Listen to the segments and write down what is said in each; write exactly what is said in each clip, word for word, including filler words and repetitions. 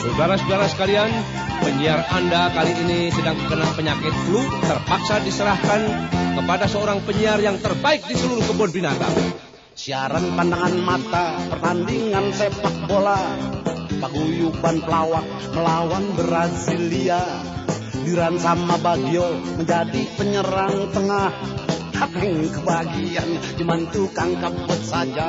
Saudara-saudara sekalian, penyiar Anda kali ini sedang terkena penyakit flu, terpaksa diserahkan kepada seorang penyiar yang terbaik di seluruh kebun binatang. Siaran pandangan mata, pertandingan sepak bola, paguyuban pelawak melawan Brasilia. Diran sama Bagio menjadi penyerang tengah, tapi kebagian cuman tukang kabut saja.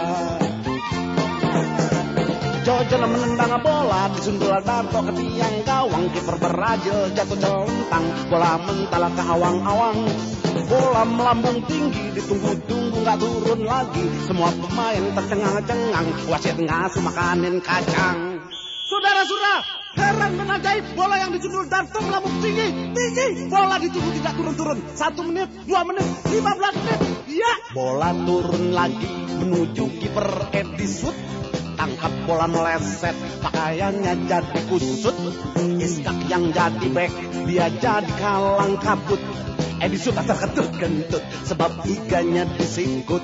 Jojo menendang bola, disundul Darto ke tiang gawang, kiper Brazil jatuh celentang, bola mentala ke awang-awang. Bola melambung tinggi, ditunggu-tunggu gak turun lagi, semua pemain tercengang-cengang, wasit ngasuh makanin kacang. Saudara-saudara, heran dan ajaib, bola yang disundul Darto melambung tinggi, tinggi, bola ditunggu tidak turun-turun, satu menit, dua menit, lima belas menit, ya. Bola turun lagi, menuju kiper Edisut, tangkap bola meleset, pakaiannya jadi kusut. Iskak yang jadi back, dia jadi kalang kabut. Edisut terketut kentut, sebab iganya disingkut.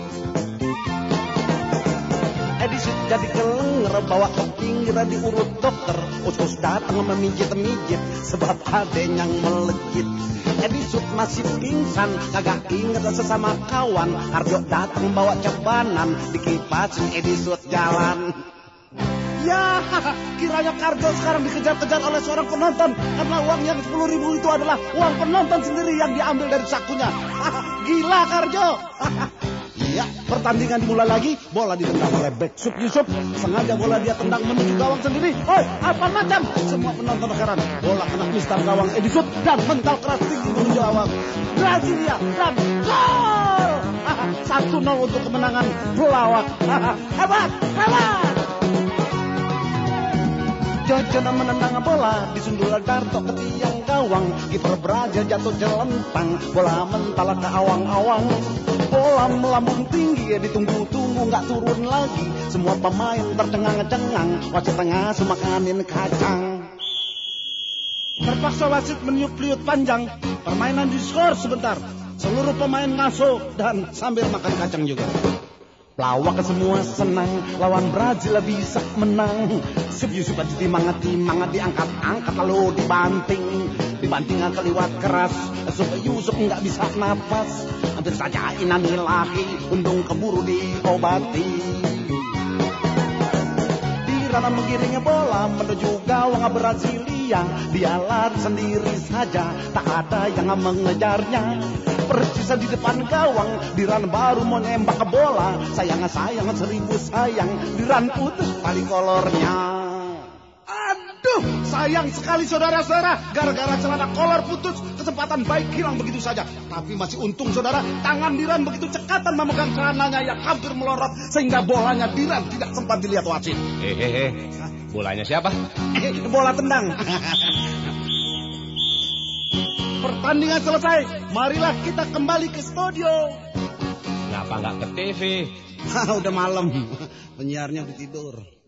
Edisut jadi kelenger, bawa ke pinggiran diurut dokter. Us-us datang memijit-mijit, sebab adenya yang melejit. Edisut masih pingsan, kagak inget sesama kawan. Arjo datang bawa cebanan, dikipasin Edisut jalan. Ya, kiranya Karjo sekarang dikejar-kejar oleh seorang penonton, karena uang yang sepuluh ribu itu adalah uang penonton sendiri yang diambil dari sakunya. Gila Karjo. Iya, pertandingan dimulai lagi, bola ditendang oleh back Sup Yusuf. Sengaja bola dia tendang menuju gawang sendiri. Oi, apa macam? Semua penonton heran. Bola kena mistar gawang Edisut dan mental keras tinggi menuju gawang Brasilia dan gol. satu nol untuk kemenangan pelawak. Hebat, hebat. Jojo menendang bola, disundul Darto ke tiang gawang, kiper Brazil jatuh jelentang, bola mentala ke awang-awang. Bola melambung tinggi, ditunggu-tunggu gak turun lagi, semua pemain tercengang-cengang, wasit tengah semakanin kacang. Terpaksa wasit meniup liut panjang, permainan diskor sebentar, seluruh pemain ngaso dan sambil makan kacang juga. Pelawak semua senang, lawan Brazil bisa menang. Sup Yusuf ditimang-timang, diangkat-angkat lalu dibanting. Dibanting keliwat keras, Sup Yusuf nggak bisa napas. Hampir saja inanilahi, untung keburu diobati. Dirana menggiring bola menuju gawang Brasilia. Dia lari sendiri saja, tak ada yang mengejarnya. Persisa di depan gawang, Diran baru mau nembak ke bola. Sayang sayang seribu sayang, Diran putus tali kolornya. Aduh, sayang sekali saudara-saudara, gara-gara celana kolor putus, kesempatan baik hilang begitu saja. Tapi masih untung saudara, tangan Diran begitu cekatan memegang celananya yang hampir melorot, sehingga bolanya Diran tidak sempat dilihat wasit. Hehehe, bolanya siapa? Bola tendang. Pertandingan selesai, marilah kita kembali ke studio. Kenapa nggak ke T V? Udah malam, penyiarnya udah tidur.